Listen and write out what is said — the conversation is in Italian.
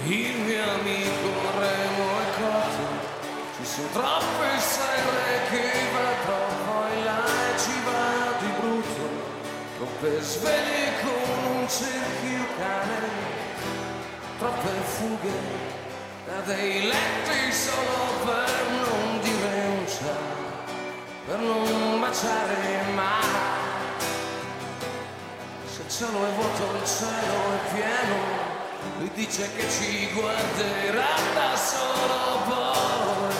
Il mio amico Remo è cotto, ci sono troppe sere che vedrò poi là e ci va di brutto, troppe sveglie con un cerchio cane, troppe fughe da dei letti solo per non dire un ciao, per non baciare mai. Se il cielo è vuoto, il cielo è pieno, lui dice che ci guarderà da solo, poi